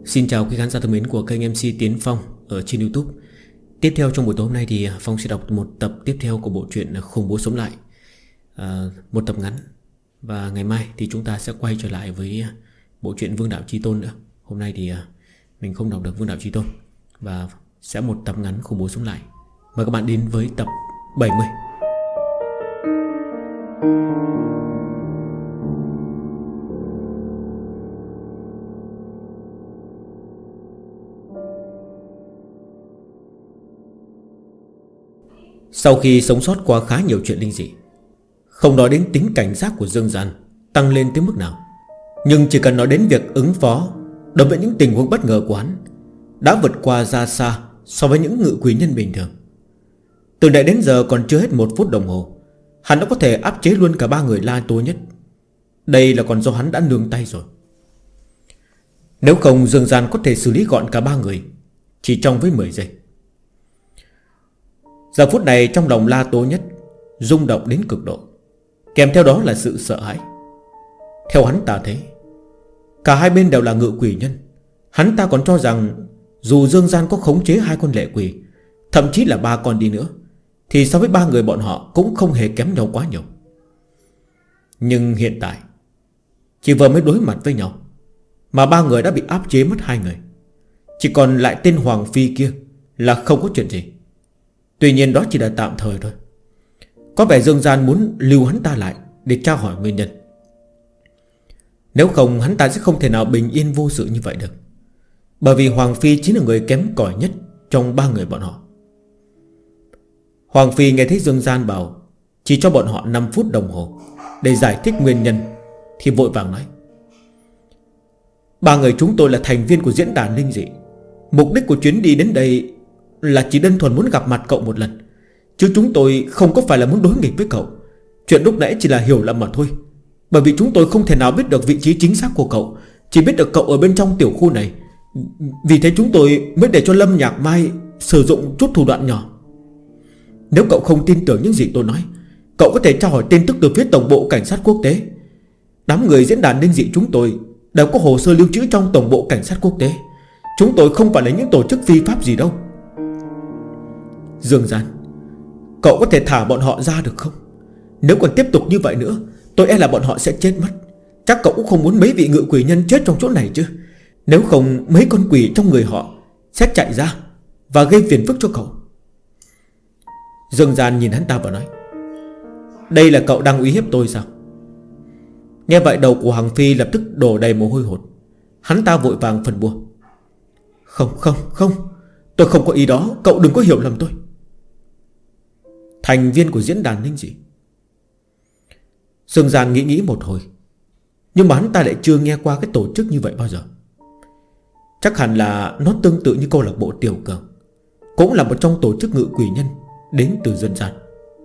Xin chào quý khán giả thân mến của kênh MC Tiến Phong ở trên YouTube. Tiếp theo trong buổi tối hôm nay thì Phong sẽ đọc một tập tiếp theo của bộ truyện Khủng Bố Sống Lại, một tập ngắn. Và ngày mai thì chúng ta sẽ quay trở lại với bộ truyện Vương Đạo Chí Tôn nữa. Hôm nay thì mình không đọc được Vương Đạo Chí Tôn và sẽ một tập ngắn Khủng Bố Sống Lại. Mời các bạn đến với tập 70. Sau khi sống sót qua khá nhiều chuyện linh dị, không nói đến tính cảnh giác của Dương Gian tăng lên tới mức nào, nhưng chỉ cần nói đến việc ứng phó đối với những tình huống bất ngờ của hắn đã vượt qua ra xa so với những ngự quỷ nhân bình thường. Từ nãy đến giờ còn chưa hết 1 phút đồng hồ, hắn đã có thể áp chế luôn cả 3 người La Tố Nhất. Đây là còn do hắn đã nương tay rồi. Nếu không, Dương Gian có thể xử lý gọn cả 3 người chỉ trong với 10 giây. Giờ phút này trong lòng La Tố Nhất rung động đến cực độ, kèm theo đó là sự sợ hãi. Theo hắn ta thấy, cả hai bên đều là ngự quỷ nhân. Hắn ta còn cho rằng dù Dương Gian có khống chế 2 con lệ quỷ, thậm chí là 3 con đi nữa, thì so với 3 người bọn họ cũng không hề kém nhau quá nhiều. Nhưng hiện tại chỉ vừa mới đối mặt với nhau mà 3 người đã bị áp chế mất 2 người. Chỉ còn lại tên Hoàng Phi kia là không có chuyện gì. Tuy nhiên đó chỉ là tạm thời thôi. Có vẻ Dương Gian muốn lưu hắn ta lại để tra hỏi nguyên nhân. Nếu không hắn ta sẽ không thể nào bình yên vô sự như vậy được. Bởi vì Hoàng Phi chính là người kém cỏi nhất trong 3 người bọn họ. Hoàng Phi nghe thấy Dương Gian bảo chỉ cho bọn họ 5 phút đồng hồ để giải thích nguyên nhân, thì vội vàng nói: 3 người chúng tôi là thành viên của diễn đàn linh dị. Mục đích của chuyến đi đến đây là chỉ đơn thuần muốn gặp mặt cậu một lần, chứ chúng tôi không có phải là muốn đối nghịch với cậu. Chuyện lúc nãy chỉ là hiểu lầm mà thôi. Bởi vì chúng tôi không thể nào biết được vị trí chính xác của cậu, chỉ biết được cậu ở bên trong tiểu khu này. Vì thế chúng tôi mới để cho Lâm Nhạc Mai sử dụng chút thủ đoạn nhỏ. Nếu cậu không tin tưởng những gì tôi nói, cậu có thể tra hỏi tin tức từ phía Tổng bộ Cảnh sát Quốc tế. Đám người diễn đàn linh dị chúng tôi đều có hồ sơ lưu trữ trong Tổng bộ Cảnh sát Quốc tế. Chúng tôi không phải là những tổ chức phi pháp gì đâu. Dương Gian, cậu có thể thả bọn họ ra được không? Nếu còn tiếp tục như vậy nữa, tôi e là bọn họ sẽ chết mất. Chắc cậu cũng không muốn mấy vị ngự quỷ nhân chết trong chỗ này chứ. Nếu không mấy con quỷ trong người họ sẽ chạy ra và gây phiền phức cho cậu. Dương Gian nhìn hắn ta và nói: đây là cậu đang uy hiếp tôi sao? Nghe vậy đầu của Hoàng Phi lập tức đổ đầy mồ hôi hột. Hắn ta vội vàng phần bua: Không, tôi không có ý đó, cậu đừng có hiểu lầm tôi. Thành viên của diễn đàn linh dị. Dương Gian nghĩ một hồi, nhưng mà hắn ta lại chưa nghe qua cái tổ chức như vậy bao giờ. Chắc hẳn là nó tương tự như câu lạc bộ Tiểu Cường, cũng là một trong tổ chức ngự quỷ nhân đến từ dân gian.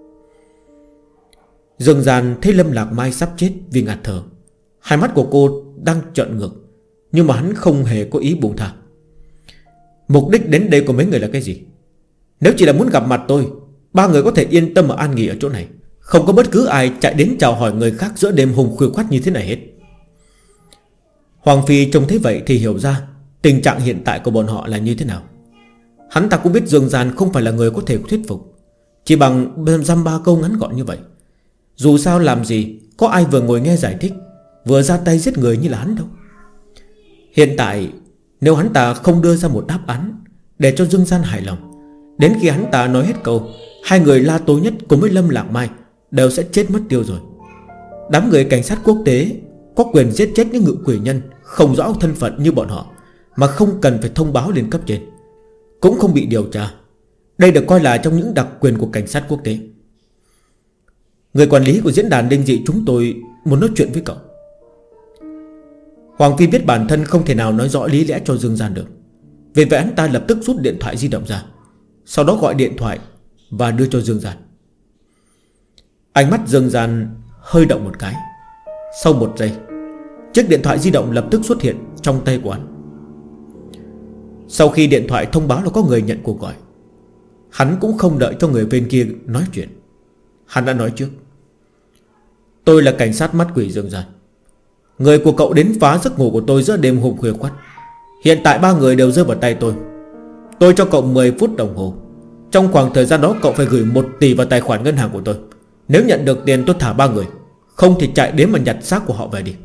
Dương Gian thấy Lâm Lạc Mai sắp chết vì ngạt thở. Hai mắt của cô đang trợn ngược, nhưng mà hắn không hề có ý buông tha. Mục đích đến đây của mấy người là cái gì? Nếu chỉ là muốn gặp mặt tôi, 3 người có thể yên tâm mà an nghỉ ở chỗ này. Không có bất cứ ai chạy đến chào hỏi người khác giữa đêm hùng khuya khoắt như thế này hết. Hoàng Phi trông thấy vậy thì hiểu ra tình trạng hiện tại của bọn họ là như thế nào. Hắn ta cũng biết Dương Gian không phải là người có thể thuyết phục chỉ bằng dăm ba câu ngắn gọn như vậy. Dù sao làm gì có ai vừa ngồi nghe giải thích vừa ra tay giết người như là hắn đâu. Hiện tại nếu hắn ta không đưa ra một đáp án để cho Dương Gian hài lòng, đến khi hắn ta nói hết câu, 2 người La Tố Nhất cùng với Lâm Lạc Mai đều sẽ chết mất tiêu rồi. Đám người cảnh sát quốc tế có quyền giết chết những ngự quỷ nhân không rõ thân phận như bọn họ, mà không cần phải thông báo lên cấp trên, cũng không bị điều tra. Đây được coi là trong những đặc quyền của cảnh sát quốc tế. Người quản lý của diễn đàn linh dị chúng tôi muốn nói chuyện với cậu. Hoàng Phi biết bản thân không thể nào nói rõ lý lẽ cho Dương Gian được. Vì vậy hắn ta lập tức rút điện thoại di động ra, sau đó gọi điện thoại và đưa cho Dương Gian. Ánh mắt Dương Gian hơi động một cái. Sau 1 giây, chiếc điện thoại di động lập tức xuất hiện trong tay của hắn. Sau khi điện thoại thông báo là có người nhận cuộc gọi, hắn cũng không đợi cho người bên kia nói chuyện. Hắn đã nói trước: tôi là cảnh sát mắt quỷ Dương Gian. Người của cậu đến phá giấc ngủ của tôi giữa đêm hôm khuya khoắt. Hiện tại ba người đều rơi vào tay tôi. Tôi cho cậu 10 phút đồng hồ. Trong khoảng thời gian đó cậu phải gửi 1 tỷ vào tài khoản ngân hàng của tôi. Nếu nhận được tiền tôi thả ba người, không thì chạy đến mà nhặt xác của họ về đi.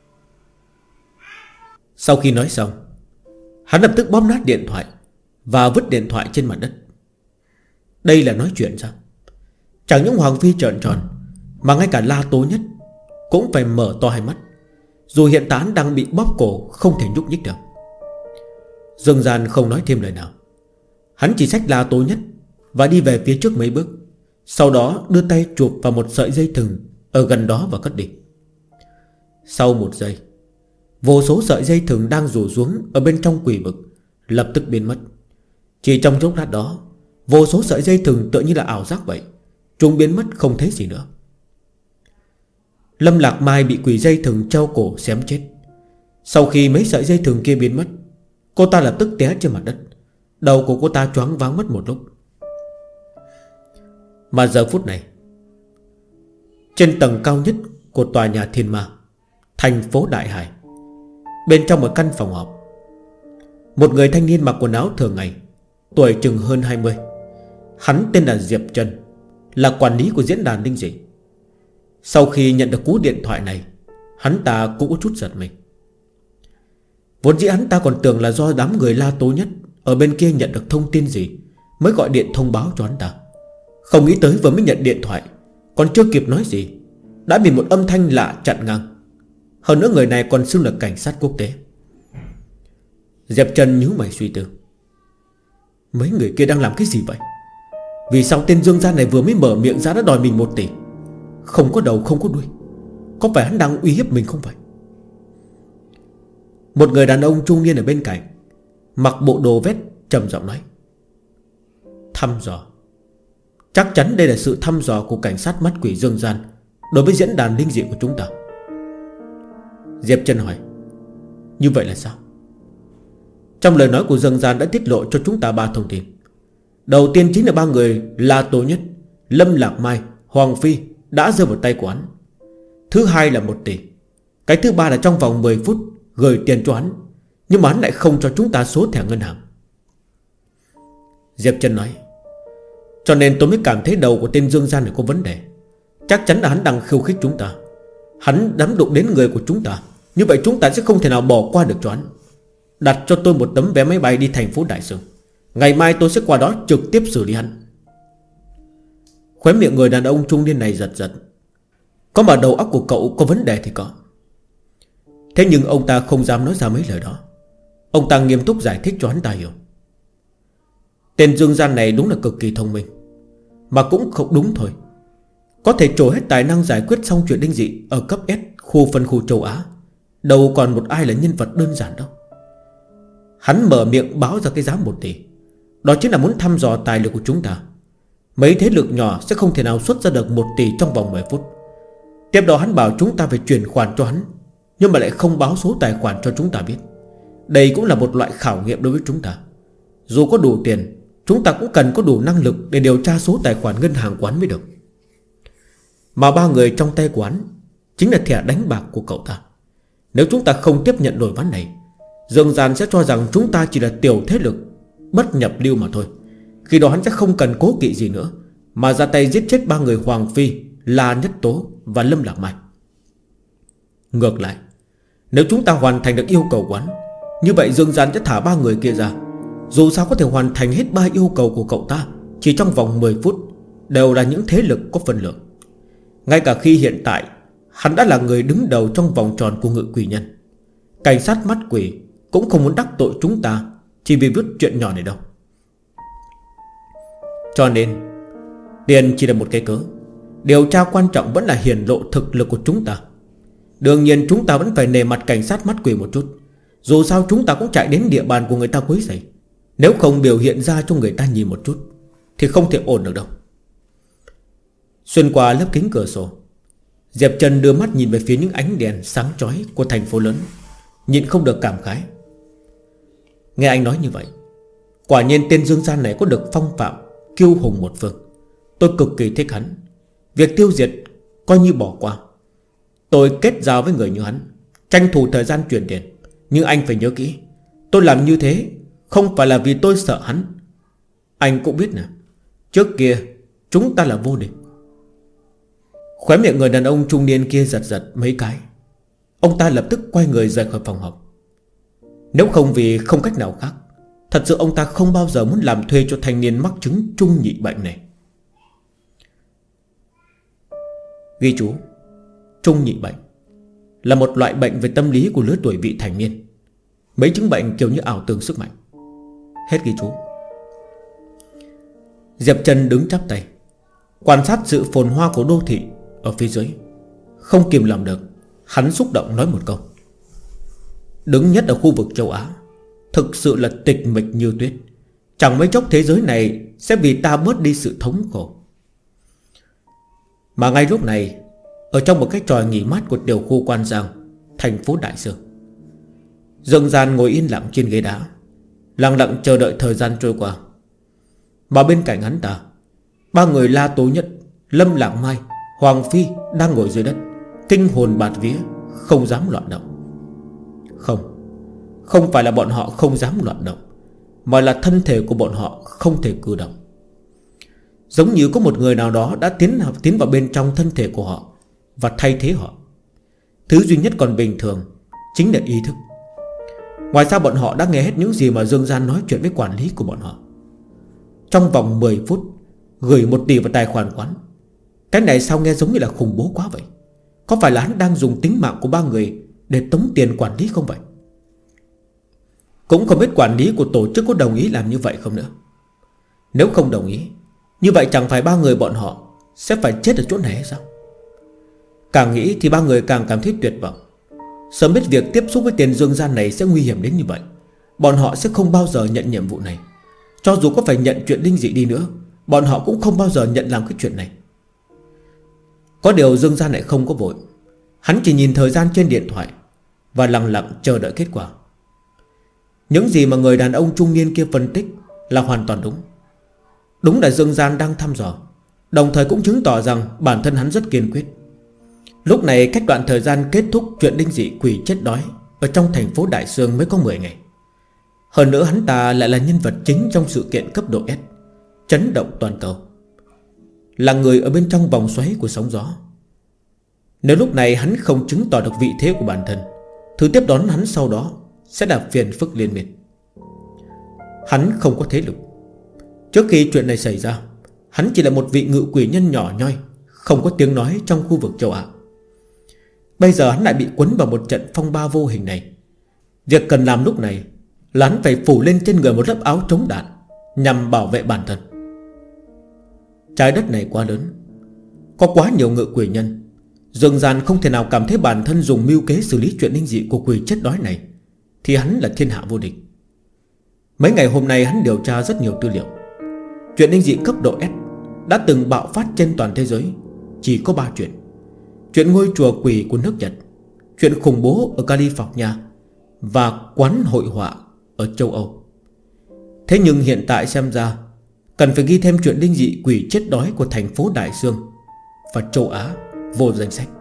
Sau khi nói xong, hắn lập tức bóp nát điện thoại và vứt điện thoại trên mặt đất. Đây là nói chuyện sao? Chẳng những Hoàng Phi trợn tròn, mà ngay cả La Tố Nhất cũng phải mở to hai mắt. Dù hiện tại hắn đang bị bóp cổ, không thể nhúc nhích được. Dương Gian không nói thêm lời nào. Hắn chỉ xách La Tố Nhất và đi về phía trước mấy bước, sau đó đưa tay chụp vào một sợi dây thừng ở gần đó và cất đi. Sau 1 giây, vô số sợi dây thừng đang rủ xuống ở bên trong quỷ vực lập tức biến mất. Chỉ trong chốc lát đó, vô số sợi dây thừng tựa như là ảo giác vậy, chúng biến mất không thấy gì nữa. Lâm Lạc Mai bị quỷ dây thừng treo cổ xém chết. Sau khi mấy sợi dây thừng kia biến mất, cô ta lập tức té trên mặt đất. Đầu của cô ta choáng váng mất một lúc. Mà giờ phút này, trên tầng cao nhất của tòa nhà Thiên Ma, thành phố Đại Hải, bên trong một căn phòng họp, một người thanh niên mặc quần áo thường ngày, tuổi chừng hơn 20. Hắn tên là Diệp Trần, là quản lý của diễn đàn linh dị. Sau khi nhận được cú điện thoại này, hắn ta cũng có chút giật mình. Vốn dĩ hắn ta còn tưởng là do đám người La Tố Nhất ở bên kia nhận được thông tin gì mới gọi điện thông báo cho hắn ta. Không nghĩ tới vừa mới nhận điện thoại, còn chưa kịp nói gì đã bị một âm thanh lạ chặn ngang. Hơn nữa người này còn xưng là cảnh sát quốc tế. Diệp Trần nhíu mày suy tư. Mấy người kia đang làm cái gì vậy? Vì sao tên Dương Gian này vừa mới mở miệng ra đã đòi mình 1 tỷ? Không có đầu không có đuôi. Có phải hắn đang uy hiếp mình không vậy? Một người đàn ông trung niên ở bên cạnh, mặc bộ đồ vest, trầm giọng nói: thăm dò. Chắc chắn đây là sự thăm dò của cảnh sát mắt quỷ Dương Gian đối với diễn đàn linh dị của chúng ta. Diệp Trần hỏi: như vậy là sao? Trong lời nói của Dương Gian đã tiết lộ cho chúng ta 3 thông tin. Đầu tiên chính là 3 người La Tố Nhất, Lâm Lạc Mai, Hoàng Phi đã rơi vào tay của hắn. Thứ hai là 1 tỷ. Cái thứ ba là trong vòng 10 phút gửi tiền cho hắn, nhưng mà hắn lại không cho chúng ta số thẻ ngân hàng. Diệp Trần nói: cho nên tôi mới cảm thấy đầu của tên Dương Gian này có vấn đề. Chắc chắn là hắn đang khiêu khích chúng ta. Hắn dám đụng đến người của chúng ta, như vậy chúng ta sẽ không thể nào bỏ qua được cho hắn. Đặt cho tôi một tấm vé máy bay đi thành phố Đại Sương. Ngày mai tôi sẽ qua đó trực tiếp xử lý hắn. Khóe miệng người đàn ông trung niên này giật giật. Có mà đầu óc của cậu có vấn đề thì có. Thế nhưng ông ta không dám nói ra mấy lời đó. Ông ta nghiêm túc giải thích cho hắn ta hiểu. Tên Dương Gian này đúng là cực kỳ thông minh, mà cũng không đúng thôi. Có thể trổ hết tài năng giải quyết xong chuyện linh dị ở cấp S khu phân khu châu Á. Đâu còn một ai là nhân vật đơn giản đâu. Hắn mở miệng báo ra cái giá 1 tỷ. Đó chính là muốn thăm dò tài lực của chúng ta. Mấy thế lực nhỏ sẽ không thể nào xuất ra được 1 tỷ trong vòng 10 phút. Tiếp đó hắn bảo chúng ta phải chuyển khoản cho hắn, nhưng mà lại không báo số tài khoản cho chúng ta biết. Đây cũng là một loại khảo nghiệm đối với chúng ta. Dù có đủ tiền, chúng ta cũng cần có đủ năng lực để điều tra số tài khoản ngân hàng của hắn mới được. Mà 3 người trong tay của hắn chính là thẻ đánh bạc của cậu ta. Nếu chúng ta không tiếp nhận nổi ván này, Dương Gian sẽ cho rằng chúng ta chỉ là tiểu thế lực bất nhập lưu mà thôi. Khi đó hắn sẽ không cần cố kỵ gì nữa, mà ra tay giết chết 3 người Hoàng Phi, La Nhất Tố và Lâm Lạc Mai. Ngược lại, nếu chúng ta hoàn thành được yêu cầu của hắn, như vậy Dương Gian sẽ thả 3 người kia ra. Dù sao có thể hoàn thành hết 3 yêu cầu của cậu ta chỉ trong vòng 10 phút, đều là những thế lực có phân lượng. Ngay cả khi hiện tại hắn đã là người đứng đầu trong vòng tròn của Ngự Quỷ Nhân, cảnh sát mắt quỷ cũng không muốn đắc tội chúng ta chỉ vì vứt chuyện nhỏ này đâu. Cho nên tiền chỉ là một cái cớ. Điều tra quan trọng vẫn là hiển lộ thực lực của chúng ta. Đương nhiên chúng ta vẫn phải nề mặt cảnh sát mắt quỷ một chút. Dù sao chúng ta cũng chạy đến địa bàn của người ta quấy rầy. Nếu không biểu hiện ra cho người ta nhìn một chút thì không thể ổn được đâu. Xuyên qua lớp kính cửa sổ, Diệp Trần đưa mắt nhìn về phía những ánh đèn sáng chói của thành phố lớn, nhịn không được cảm khái. Nghe anh nói như vậy, quả nhiên tên Dương Gian này có được phong phạm kiêu hùng một phương. Tôi cực kỳ thích hắn. Việc tiêu diệt coi như bỏ qua. Tôi kết giao với người như hắn, tranh thủ thời gian chuyển tiền. Nhưng anh phải nhớ kỹ, Tôi làm như thế không phải là vì tôi sợ hắn. Anh cũng biết nè, trước kia chúng ta là vô địch. Khóe miệng người đàn ông trung niên kia giật giật mấy cái. Ông ta lập tức quay người rời khỏi phòng họp. Nếu không vì không cách nào khác, thật sự ông ta không bao giờ muốn làm thuê cho thanh niên mắc chứng trung nhị bệnh này. Ghi chú: trung nhị bệnh là một loại bệnh về tâm lý của lứa tuổi vị thành niên. Mấy chứng bệnh kiểu như ảo tưởng sức mạnh. Hết ghi chú. Diệp Trần đứng chắp tay, quan sát sự phồn hoa của đô thị ở phía dưới. Không kìm lòng được, hắn xúc động nói một câu: đứng nhất ở khu vực châu Á, thực sự là tịch mịch như tuyết. Chẳng mấy chốc thế giới này sẽ vì ta bớt đi sự thống khổ. Mà ngay lúc này, ở trong một cái tròi nghỉ mát của tiểu khu Quan Giang, thành phố Đại Sương, Dương Gian ngồi yên lặng trên ghế đá, lặng lặng chờ đợi thời gian trôi qua. Mà bên cạnh hắn ta, ba người La Tố Nhất, Lâm Lạc Mai, Hoàng Phi đang ngồi dưới đất, kinh hồn bạt vía, không dám loạn động. Không phải là bọn họ không dám loạn động, mà là thân thể của bọn họ không thể cử động. Giống như có một người nào đó đã tiến vào bên trong thân thể của họ và thay thế họ. Thứ duy nhất còn bình thường chính là ý thức. Ngoài ra bọn họ đã nghe hết những gì mà Dương Gian nói chuyện với quản lý của bọn họ. Trong vòng 10 phút gửi 1 tỷ vào tài khoản quán. Cái này sao nghe giống như là khủng bố quá vậy? Có phải là hắn đang dùng tính mạng của ba người để tống tiền quản lý không vậy? Cũng không biết quản lý của tổ chức có đồng ý làm như vậy không nữa. Nếu không đồng ý, như vậy chẳng phải ba người bọn họ sẽ phải chết ở chỗ này hay sao? Càng nghĩ thì ba người càng cảm thấy tuyệt vọng. Sớm biết việc tiếp xúc với tiền Dương Gian này sẽ nguy hiểm đến như vậy, bọn họ sẽ không bao giờ nhận nhiệm vụ này. Cho dù có phải nhận chuyện linh dị đi nữa, bọn họ cũng không bao giờ nhận làm cái chuyện này. Có điều Dương Gian lại không có vội. Hắn chỉ nhìn thời gian trên điện thoại và lặng lặng chờ đợi kết quả. Những gì mà người đàn ông trung niên kia phân tích là hoàn toàn đúng. Đúng là Dương Gian đang thăm dò, đồng thời cũng chứng tỏ rằng bản thân hắn rất kiên quyết. Lúc này cách đoạn thời gian kết thúc chuyện linh dị quỷ chết đói ở trong thành phố Đại Sương mới có 10 ngày. Hơn nữa hắn ta lại là nhân vật chính trong sự kiện cấp độ S, chấn động toàn cầu, là người ở bên trong vòng xoáy của sóng gió. Nếu lúc này hắn không chứng tỏ được vị thế của bản thân, thứ tiếp đón hắn sau đó sẽ là phiền phức liên miên. Hắn không có thế lực. Trước khi chuyện này xảy ra, hắn chỉ là một vị ngự quỷ nhân nhỏ nhoi, không có tiếng nói trong khu vực châu Á. Bây giờ hắn lại bị quấn vào một trận phong ba vô hình này. Việc cần làm lúc này là hắn phải phủ lên trên người một lớp áo chống đạn, nhằm bảo vệ bản thân. Trái đất này quá lớn, có quá nhiều ngự quỷ nhân. Dương Gian không thể nào cảm thấy bản thân dùng mưu kế xử lý chuyện linh dị của quỷ chết đói này thì hắn là thiên hạ vô địch. Mấy ngày hôm nay hắn điều tra rất nhiều tư liệu. Chuyện linh dị cấp độ S đã từng bạo phát trên toàn thế giới chỉ có 3 chuyện. Chuyện ngôi chùa quỷ của nước Nhật, chuyện khủng bố ở California và quán hội họa ở châu Âu. Thế nhưng hiện tại xem ra cần phải ghi thêm chuyện linh dị quỷ chết đói của thành phố Đại Sương và châu Á vô danh sách.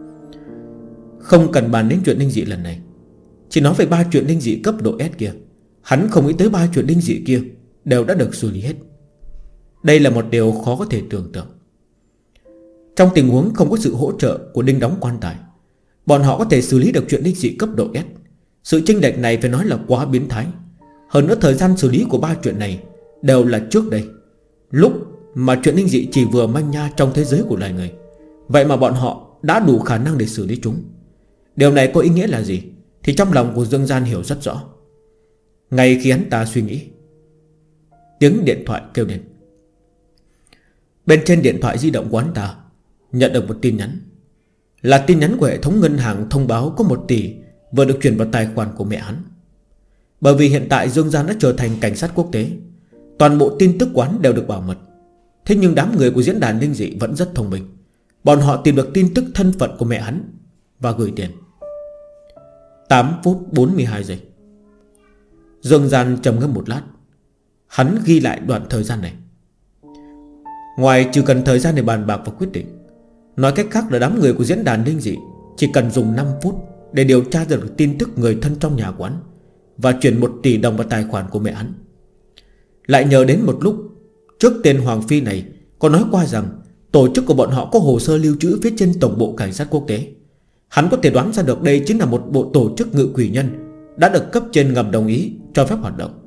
Không cần bàn đến chuyện linh dị lần này, chỉ nói về 3 chuyện linh dị cấp độ S kia. Hắn không nghĩ tới 3 chuyện linh dị kia đều đã được xử lý hết. Đây là một điều khó có thể tưởng tượng. Trong tình huống không có sự hỗ trợ của đinh đóng quan tài, bọn họ có thể xử lý được chuyện linh dị cấp độ S. Sự chênh lệch này phải nói là quá biến thái. Hơn nữa thời gian xử lý của 3 chuyện này đều là trước đây, lúc mà chuyện linh dị chỉ vừa manh nha trong thế giới của loài người. Vậy mà bọn họ đã đủ khả năng để xử lý chúng. Điều này có ý nghĩa là gì thì trong lòng của Dương Gian hiểu rất rõ. Ngay khi hắn ta suy nghĩ, tiếng điện thoại kêu lên. Bên trên điện thoại di động của hắn ta nhận được một tin nhắn. Là tin nhắn của hệ thống ngân hàng thông báo có 1 tỷ vừa được chuyển vào tài khoản của mẹ hắn. Bởi vì hiện tại Dương Gian đã trở thành cảnh sát quốc tế, toàn bộ tin tức của hắn đều được bảo mật. Thế nhưng đám người của diễn đàn linh dị vẫn rất thông minh. Bọn họ tìm được tin tức thân phận của mẹ hắn và gửi tiền. 8 phút 42 giây. Dương Gian trầm ngâm một lát. Hắn ghi lại đoạn thời gian này. Ngoài trừ cần thời gian để bàn bạc và quyết định, nói cách khác là đám người của diễn đàn linh dị chỉ cần dùng 5 phút để điều tra được tin tức người thân trong nhà quán và chuyển 1 tỷ đồng vào tài khoản của mẹ hắn. Lại nhờ đến một lúc trước tên Hoàng Phi này có nói qua rằng tổ chức của bọn họ có hồ sơ lưu trữ phía trên Tổng bộ Cảnh sát Quốc tế. Hắn có thể đoán ra được đây chính là một bộ tổ chức ngự quỷ nhân đã được cấp trên ngầm đồng ý cho phép hoạt động.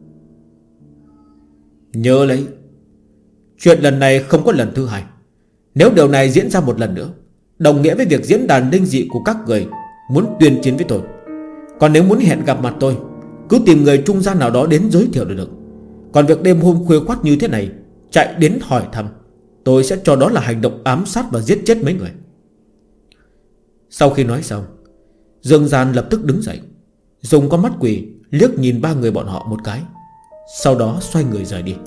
Nhớ lấy, chuyện lần này không có lần thứ hai. Nếu điều này diễn ra một lần nữa, đồng nghĩa với việc diễn đàn linh dị của các người muốn tuyên chiến với tôi. Còn nếu muốn hẹn gặp mặt tôi, cứ tìm người trung gian nào đó đến giới thiệu được. Còn việc đêm hôm khuya khoắt như thế này chạy đến hỏi thăm, tôi sẽ cho đó là hành động ám sát và giết chết mấy người. Sau khi nói xong, Dương Gian lập tức đứng dậy, dùng con mắt quỷ liếc nhìn 3 người bọn họ một cái, sau đó xoay người rời đi.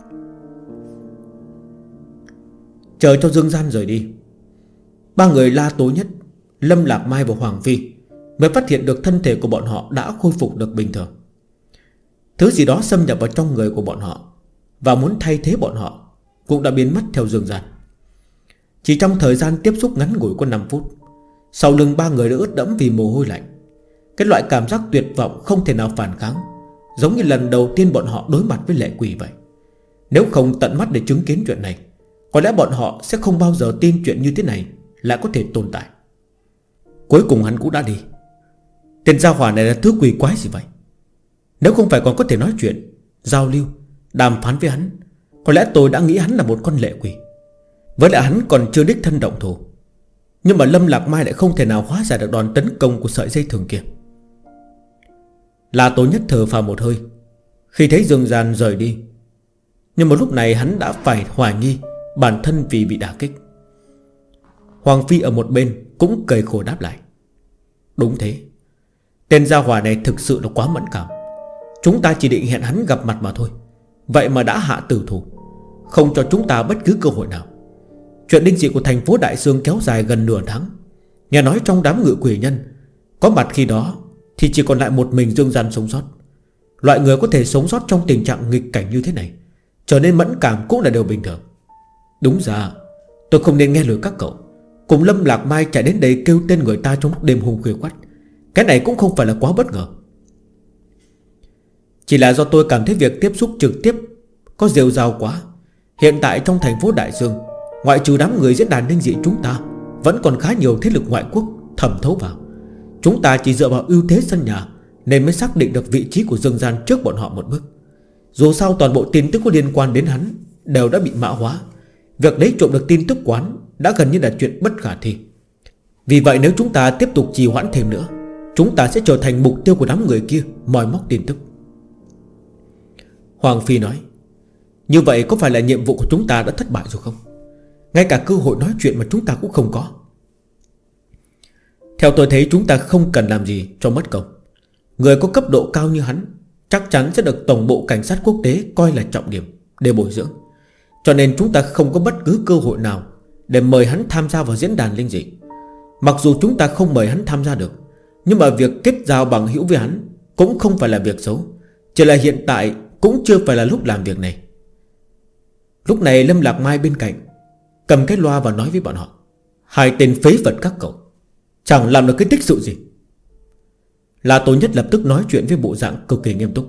Chờ cho Dương Gian rời đi, 3 người La Tố Nhất, Lâm Lạc Mai và Hoàng Phi mới phát hiện được thân thể của bọn họ đã khôi phục được bình thường. Thứ gì đó xâm nhập vào trong người của bọn họ và muốn thay thế bọn họ cũng đã biến mất theo Dương Gian. Chỉ trong thời gian tiếp xúc ngắn ngủi có 5 phút, sau lưng 3 người đã ướt đẫm vì mồ hôi lạnh. Cái loại cảm giác tuyệt vọng không thể nào phản kháng, giống như lần đầu tiên bọn họ đối mặt với lệ quỷ vậy. Nếu không tận mắt để chứng kiến chuyện này, có lẽ bọn họ sẽ không bao giờ tin chuyện như thế này lại có thể tồn tại. Cuối cùng hắn cũng đã đi. Tên gia hỏa này là thứ quỷ quái gì vậy? Nếu không phải còn có thể nói chuyện, giao lưu, đàm phán với hắn, có lẽ tôi đã nghĩ hắn là một con lệ quỷ. Với lại hắn còn chưa đích thân động thủ, nhưng mà Lâm Lạc Mai lại không thể nào hóa giải được đòn tấn công của sợi dây thừng kia. La Tố Nhất thở phào một hơi khi thấy Dương Gian rời đi. Nhưng mà lúc này hắn đã phải hoài nghi bản thân vì bị đả kích. Hoàng Phi ở một bên cũng cười khổ đáp lại. Đúng thế, tên gia hỏa này thực sự là quá mẫn cảm. Chúng ta chỉ định hẹn hắn gặp mặt mà thôi, vậy mà đã hạ tử thủ, không cho chúng ta bất cứ cơ hội nào. Chuyện linh dị của thành phố Đại Sương kéo dài gần nửa tháng. Nghe nói trong đám ngự quỷ nhân có mặt khi đó thì chỉ còn lại một mình Dương Gian sống sót. Loại người có thể sống sót trong tình trạng nghịch cảnh như thế này trở nên mẫn cảm cũng là điều bình thường. Đúng ra tôi không nên nghe lời các cậu cùng Lâm Lạc Mai chạy đến đây kêu tên người ta trong lúc đêm hôm khuya khoắt. Cái này cũng không phải là quá bất ngờ. Chỉ là do tôi cảm thấy việc tiếp xúc trực tiếp có rêu rao quá. Hiện tại trong thành phố Đại Dương, ngoại trừ đám người diễn đàn linh dị chúng ta, vẫn còn khá nhiều thế lực ngoại quốc thẩm thấu vào. Chúng ta chỉ dựa vào ưu thế sân nhà nên mới xác định được vị trí của Dương Gian trước bọn họ một bước. Dù sao toàn bộ tin tức có liên quan đến hắn đều đã bị mã hóa. Việc lấy trộm được tin tức quán đã gần như là chuyện bất khả thi. Vì vậy nếu chúng ta tiếp tục trì hoãn thêm nữa, chúng ta sẽ trở thành mục tiêu của đám người kia moi móc tin tức. Hoàng Phi nói, như vậy có phải là nhiệm vụ của chúng ta đã thất bại rồi không? Ngay cả cơ hội nói chuyện mà chúng ta cũng không có. Theo tôi thấy chúng ta không cần làm gì cho mất công. Người có cấp độ cao như hắn chắc chắn sẽ được Tổng bộ Cảnh sát Quốc tế coi là trọng điểm để bồi dưỡng. Cho nên chúng ta không có bất cứ cơ hội nào để mời hắn tham gia vào diễn đàn linh dị. Mặc dù chúng ta không mời hắn tham gia được, nhưng mà việc kết giao bằng hữu với hắn cũng không phải là việc xấu. Chỉ là hiện tại cũng chưa phải là lúc làm việc này. Lúc này Lâm Lạc Mai bên cạnh cầm cái loa và nói với bọn họ, hai tên phế vật các cậu chẳng làm được cái tích sự gì. La Tố Nhất lập tức nói chuyện với bộ dạng cực kỳ nghiêm túc.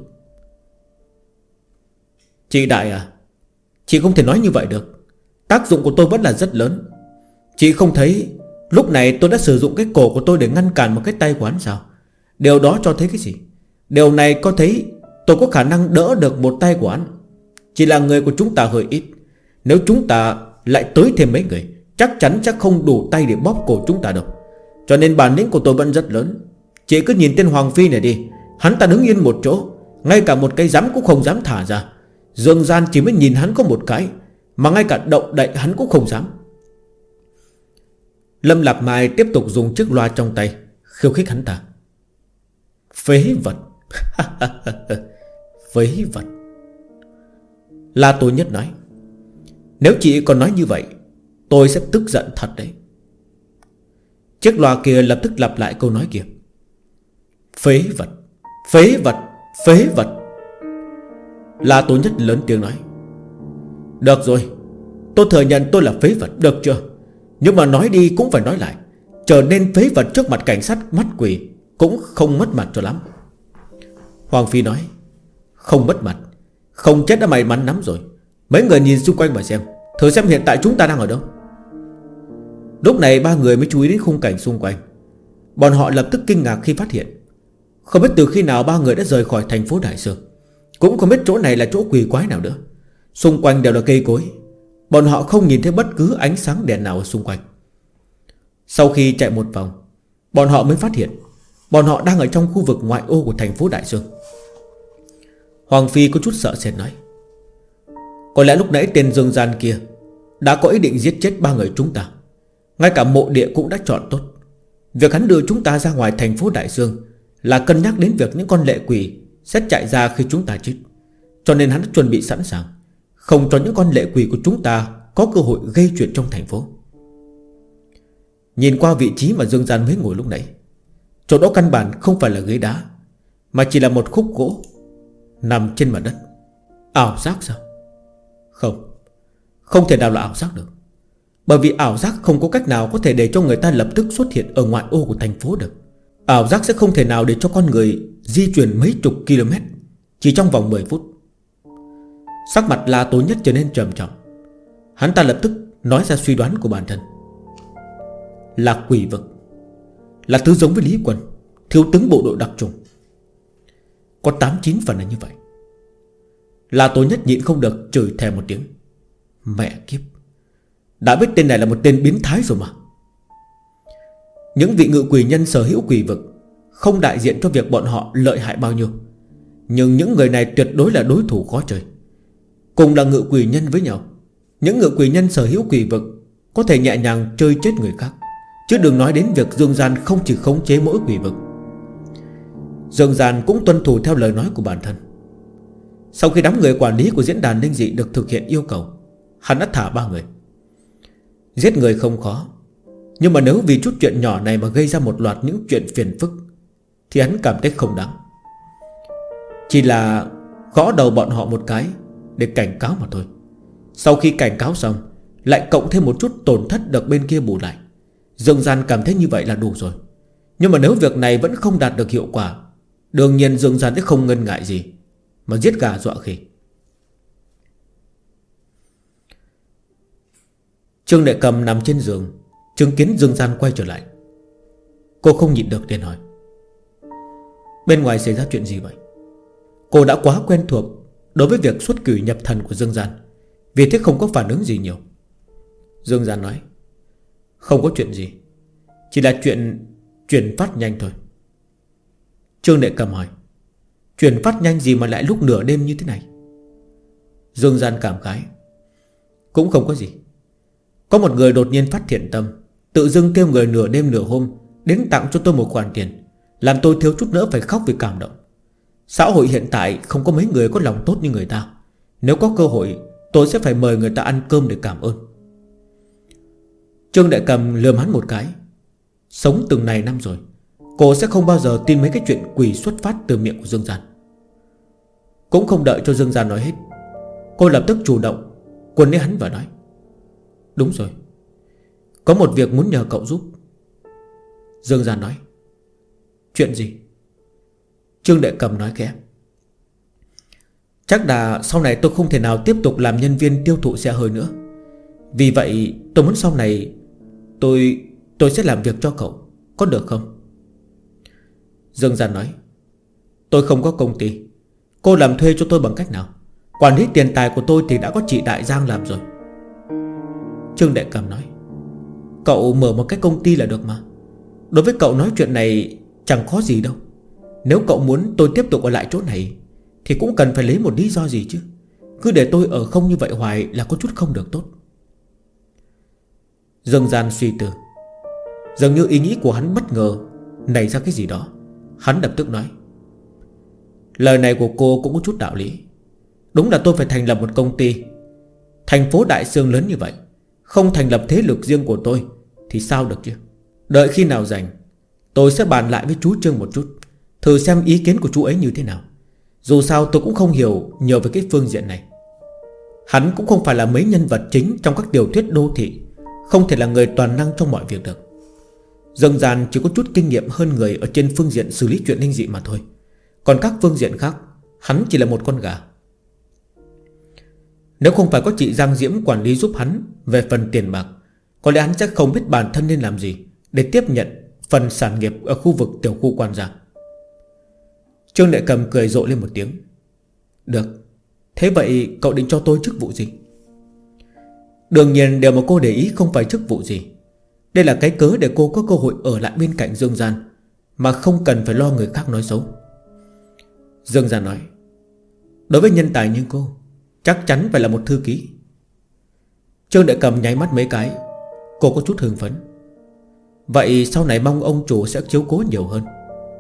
Chị Đại à, chị không thể nói như vậy được. Tác dụng của tôi vẫn là rất lớn. Chị không thấy lúc này tôi đã sử dụng cái cổ của tôi để ngăn cản một cái tay của hắn sao? Điều đó cho thấy cái gì? Điều này có thấy tôi có khả năng đỡ được một tay của hắn. Chỉ là người của chúng ta hơi ít. Nếu chúng ta lại tới thêm mấy người, chắc chắn chắc không đủ tay để bóp cổ chúng ta đâu. Cho nên bản lĩnh của tôi vẫn rất lớn. Chị cứ nhìn tên Hoàng Phi này đi, hắn ta đứng yên một chỗ, ngay cả một cái dám cũng không dám thả ra. Dương Gian chỉ mới nhìn hắn có một cái, mà ngay cả động đậy hắn cũng không dám. Lâm Lạc Mai tiếp tục dùng chiếc loa trong tay khiêu khích hắn ta. Phế vật. Phế vật. La Tố Nhất nói, nếu chị còn nói như vậy, tôi sẽ tức giận thật đấy. Chiếc loa kia lập tức lặp lại câu nói kia. Phế vật. Phế vật. Phế vật. La Tố Nhất lớn tiếng nói, được rồi, tôi thừa nhận tôi là phế vật, được chưa? Nhưng mà nói đi cũng phải nói lại. Trở nên phế vật trước mặt cảnh sát mắt quỷ cũng không mất mặt cho lắm. Hoàng Phi nói: Không mất mặt, không chết đã may mắn lắm rồi. Mấy người nhìn xung quanh mà xem, thử xem hiện tại chúng ta đang ở đâu. Lúc này ba người mới chú ý đến khung cảnh xung quanh. Bọn họ lập tức kinh ngạc khi phát hiện không biết từ khi nào ba người đã rời khỏi thành phố Đại Sương, cũng không biết chỗ này là chỗ quỷ quái nào nữa. Xung quanh đều là cây cối. Bọn họ không nhìn thấy bất cứ ánh sáng đèn nào ở xung quanh. Sau khi chạy một vòng, bọn họ mới phát hiện bọn họ đang ở trong khu vực ngoại ô của thành phố Đại Sương. Hoàng Phi có chút sợ sệt nói: Có lẽ lúc nãy tên Dương Gian kia đã có ý định giết chết ba người chúng ta. Ngay cả mộ địa cũng đã chọn tốt. Việc hắn đưa chúng ta ra ngoài thành phố Đại Sương là cân nhắc đến việc những con lệ quỷ sẽ chạy ra khi chúng ta chết. Cho nên hắn đã chuẩn bị sẵn sàng, không cho những con lệ quỷ của chúng ta có cơ hội gây chuyện trong thành phố. Nhìn qua vị trí mà Dương Gian mới ngồi lúc nãy, chỗ đó căn bản không phải là ghế đá, mà chỉ là một khúc gỗ nằm trên mặt đất. Ảo giác sao? Không, không thể nào là ảo giác được. Bởi vì ảo giác không có cách nào có thể để cho người ta lập tức xuất hiện ở ngoại ô của thành phố được. Ảo giác sẽ không thể nào để cho con người di chuyển mấy chục km chỉ trong vòng 10 phút. Sắc mặt La Tố Nhất trở nên trầm trọng. Hắn ta lập tức nói ra suy đoán của bản thân. Là quỷ vực, là thứ giống với Lý Quân, thiếu tướng bộ đội đặc trùng. Có 89 phần là như vậy. La Tố Nhất nhịn không được chửi thề một tiếng. Mẹ kiếp, đã biết tên này là một tên biến thái rồi mà. Những vị ngự quỷ nhân sở hữu quỷ vực không đại diện cho việc bọn họ lợi hại bao nhiêu, nhưng những người này tuyệt đối là đối thủ khó chơi. Cùng là ngự quỷ nhân với nhau, những ngự quỷ nhân sở hữu quỷ vực có thể nhẹ nhàng chơi chết người khác, chứ đừng nói đến việc Dương Gian không chỉ khống chế mỗi quỷ vực. Dương Gian cũng tuân thủ theo lời nói của bản thân. Sau khi đám người quản lý của diễn đàn linh dị được thực hiện yêu cầu, hắn đã thả ba người. Giết người không khó, nhưng mà nếu vì chút chuyện nhỏ này mà gây ra một loạt những chuyện phiền phức thì hắn cảm thấy không đáng. Chỉ là gõ đầu bọn họ một cái để cảnh cáo mà thôi. Sau khi cảnh cáo xong, lại cộng thêm một chút tổn thất được bên kia bù lại. Dương Gian cảm thấy như vậy là đủ rồi. Nhưng mà nếu việc này vẫn không đạt được hiệu quả, đương nhiên Dương Gian sẽ không ngần ngại gì mà giết gà dọa khỉ. Trương Đệ Cầm nằm trên giường, chứng kiến Dương Gian quay trở lại. Cô không nhịn được liền hỏi: Bên ngoài xảy ra chuyện gì vậy? Cô đã quá quen thuộc đối với việc xuất quỷ nhập thần của Dương Gian, vì thế không có phản ứng gì nhiều. Dương Gian nói: Không có chuyện gì, chỉ là chuyện chuyển phát nhanh thôi. Trương Đệ Cầm hỏi: Chuyển phát nhanh gì mà lại lúc nửa đêm như thế này? Dương Gian cảm khái: Cũng không có gì. Có một người đột nhiên phát thiện tâm, tự dưng kêu người nửa đêm nửa hôm đến tặng cho tôi một khoản tiền, làm tôi thiếu chút nữa phải khóc vì cảm động. Xã hội hiện tại không có mấy người có lòng tốt như người ta. Nếu có cơ hội, tôi sẽ phải mời người ta ăn cơm để cảm ơn. Trương Đại Cầm lườm hắn một cái: Sống từng này năm rồi, cô sẽ không bao giờ tin mấy cái chuyện quỷ xuất phát từ miệng của Dương Gian. Cũng không đợi cho Dương Gian nói hết, cô lập tức chủ động quấn lấy hắn và nói: Đúng rồi, có một việc muốn nhờ cậu giúp. Dương Gian nói: Chuyện gì? Trương Đệ Cầm nói khẽ: Chắc là sau này tôi không thể nào tiếp tục làm nhân viên tiêu thụ xe hơi nữa. Vì vậy tôi muốn sau này Tôi sẽ làm việc cho cậu, có được không? Dương Gian nói: Tôi không có công ty, cô làm thuê cho tôi bằng cách nào? Quản lý tiền tài của tôi thì đã có chị Đại Giang làm rồi. Trương Đại Cầm nói: Cậu mở một cái công ty là được mà. Đối với cậu nói chuyện này chẳng khó gì đâu. Nếu cậu muốn tôi tiếp tục ở lại chỗ này thì cũng cần phải lấy một lý do gì chứ. Cứ để tôi ở không như vậy hoài là có chút không được tốt. Dương Gian suy tư, dường như ý nghĩ của hắn bất ngờ nảy ra cái gì đó. Hắn lập tức nói: Lời này của cô cũng có chút đạo lý. Đúng là tôi phải thành lập một công ty. Thành phố Đại Sương lớn như vậy, không thành lập thế lực riêng của tôi thì sao được chứ. Đợi khi nào rảnh, tôi sẽ bàn lại với chú Trương một chút, thử xem ý kiến của chú ấy như thế nào. Dù sao tôi cũng không hiểu nhiều về cái phương diện này. Hắn cũng không phải là mấy nhân vật chính trong các tiểu thuyết đô thị, không thể là người toàn năng trong mọi việc được. Dương Gian chỉ có chút kinh nghiệm hơn người ở trên phương diện xử lý chuyện linh dị mà thôi. Còn các phương diện khác, hắn chỉ là một con gà. Nếu không phải có chị Giang Diễm quản lý giúp hắn về phần tiền bạc, có lẽ hắn sẽ không biết bản thân nên làm gì để tiếp nhận phần sản nghiệp ở khu vực tiểu khu Quan Gia. Trương Đại Cầm cười rộ lên một tiếng. Được, thế vậy cậu định cho tôi chức vụ gì? Đương nhiên điều mà cô để ý không phải chức vụ gì. Đây là cái cớ để cô có cơ hội ở lại bên cạnh Dương Gian, mà không cần phải lo người khác nói xấu. Dương Gian nói, đối với nhân tài như cô, chắc chắn phải là một thư ký. Trương Đại Cầm nháy mắt mấy cái. Cô có chút hưng phấn. Vậy sau này mong ông chủ sẽ chiếu cố nhiều hơn.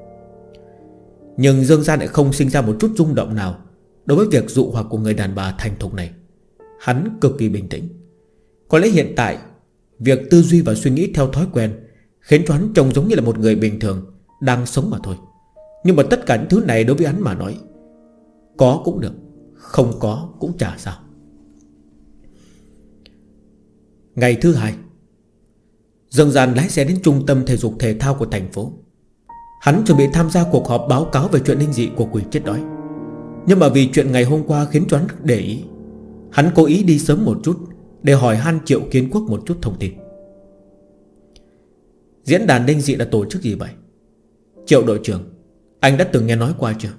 Nhưng Dương Gian lại không sinh ra một chút rung động nào đối với việc dụ hoặc của người đàn bà thành thục này. Hắn cực kỳ bình tĩnh. Có lẽ hiện tại việc tư duy và suy nghĩ theo thói quen khiến cho hắn trông giống như là một người bình thường đang sống mà thôi. Nhưng mà tất cả những thứ này đối với hắn mà nói, có cũng được, không có cũng chả sao. Ngày thứ hai, Dương Gian lái xe đến trung tâm thể dục thể thao của thành phố. Hắn chuẩn bị tham gia cuộc họp báo cáo về chuyện linh dị của quỷ chết đói. Nhưng mà vì chuyện ngày hôm qua khiến cho hắn để ý, hắn cố ý đi sớm một chút để hỏi han Triệu Kiến Quốc một chút thông tin. Diễn đàn linh dị là tổ chức gì vậy? Triệu đội trưởng, anh đã từng nghe nói qua chưa?